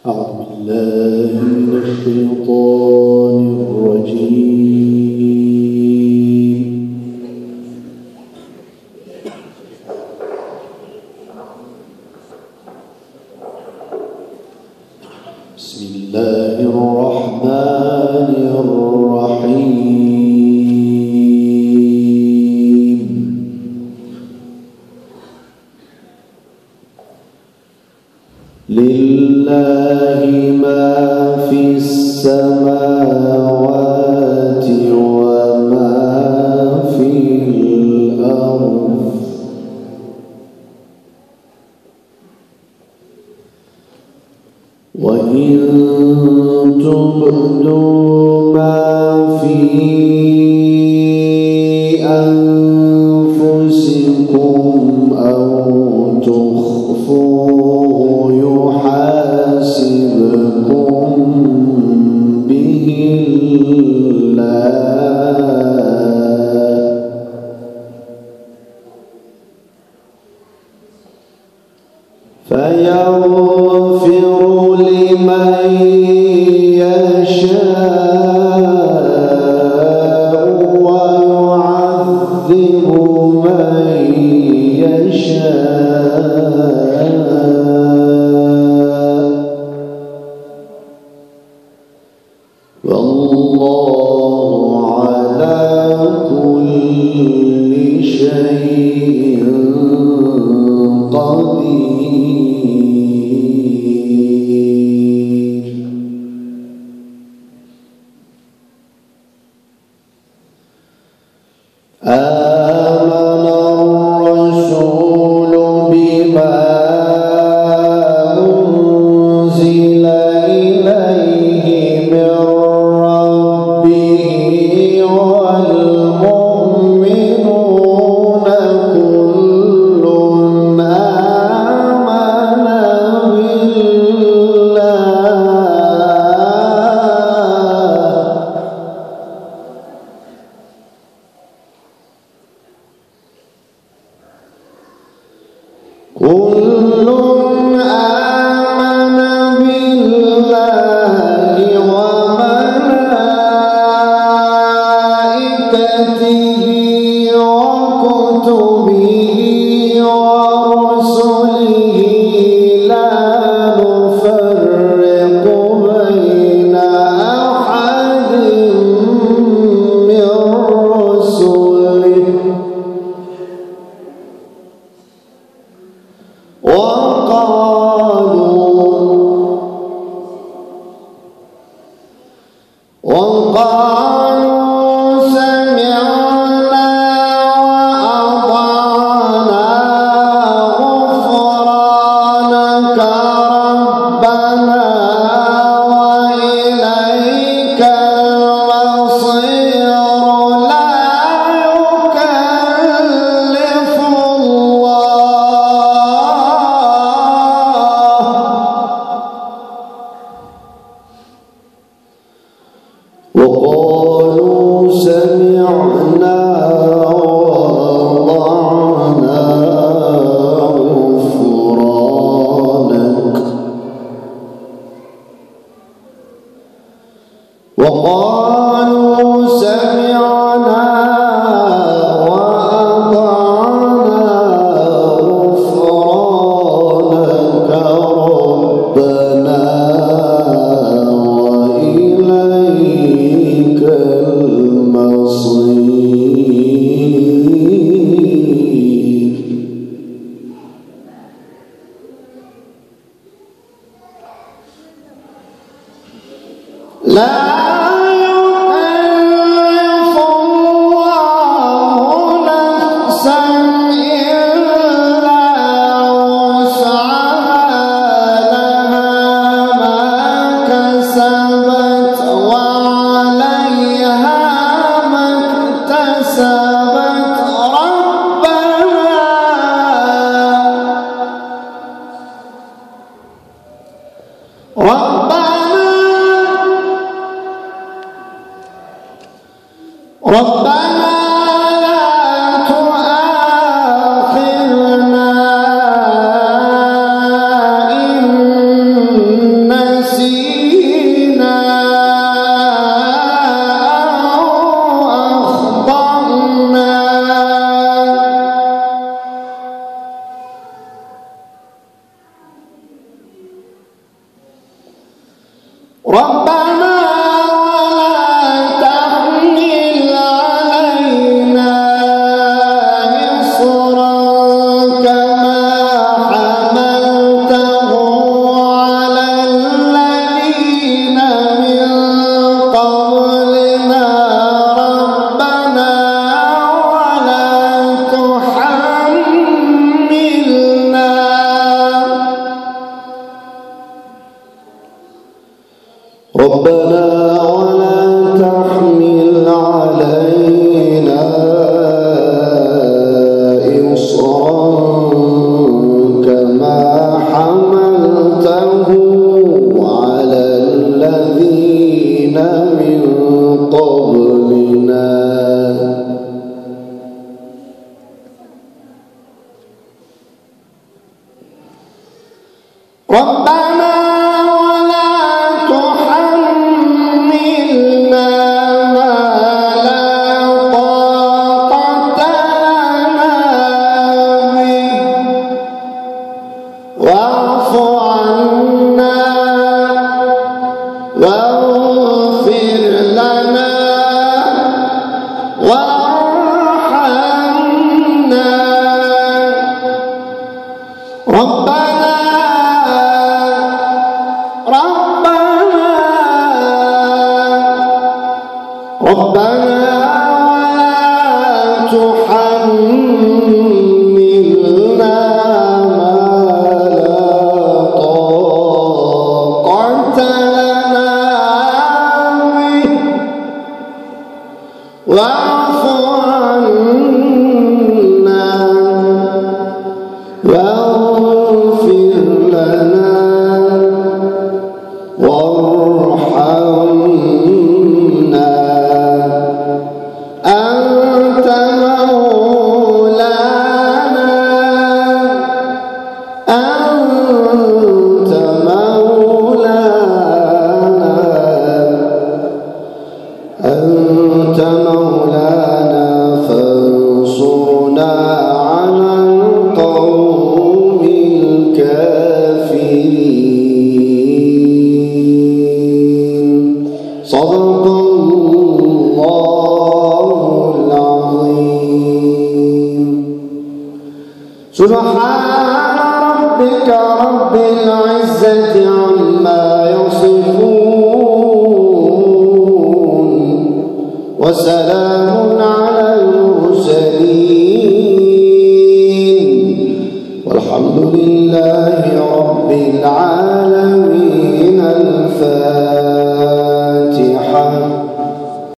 أعوذ بالله من الشيطان الرجيم. بسم الله الرحمن الرحيم. لله ما في السماوات وما في الأرض وإن تبدوا ما في أنفسكم أو تخفوه يحاسبكم به الله فيغفر لمن يشاء ويعذب من يشاء والله على كل شيء قدير. آمن الرسول بما أنزل إليه من ربه والمؤمنون كل آمن بالله وملائكته وكتبه ورسله لا نفرق بين أحد من رسله وقالوا سمعنا وأطعنا غفرانك ربنا وإليك المصير لا يكلف وقالوا سمعنا وأطعنا غفرانك وقالوا سمعنا وأطعنا غفرانك ربنا وإليك المصير. لا يكلف الله نفسا إلا وسعها لها ما كسبت وعليها ما اكتسبت ربنا لا تؤاخذنا إن ربنا ولا تحمل علينا إصرا كما حملته على الذين من قبلنا ربنا ولا تحملنا علينا إصرا كما حملته على الذين من قبلنا ربنا واعف عنا واغفر لنا وارحمنا ربنا ولا تحملنا واعف عنا واغفر لنا وارحمنا أنت مولانا فانصرنا على القوم الكافرين صدق الله العظيم سبحان ربك رب العزة عما يصفون وسلام على المرسلين والحمد لله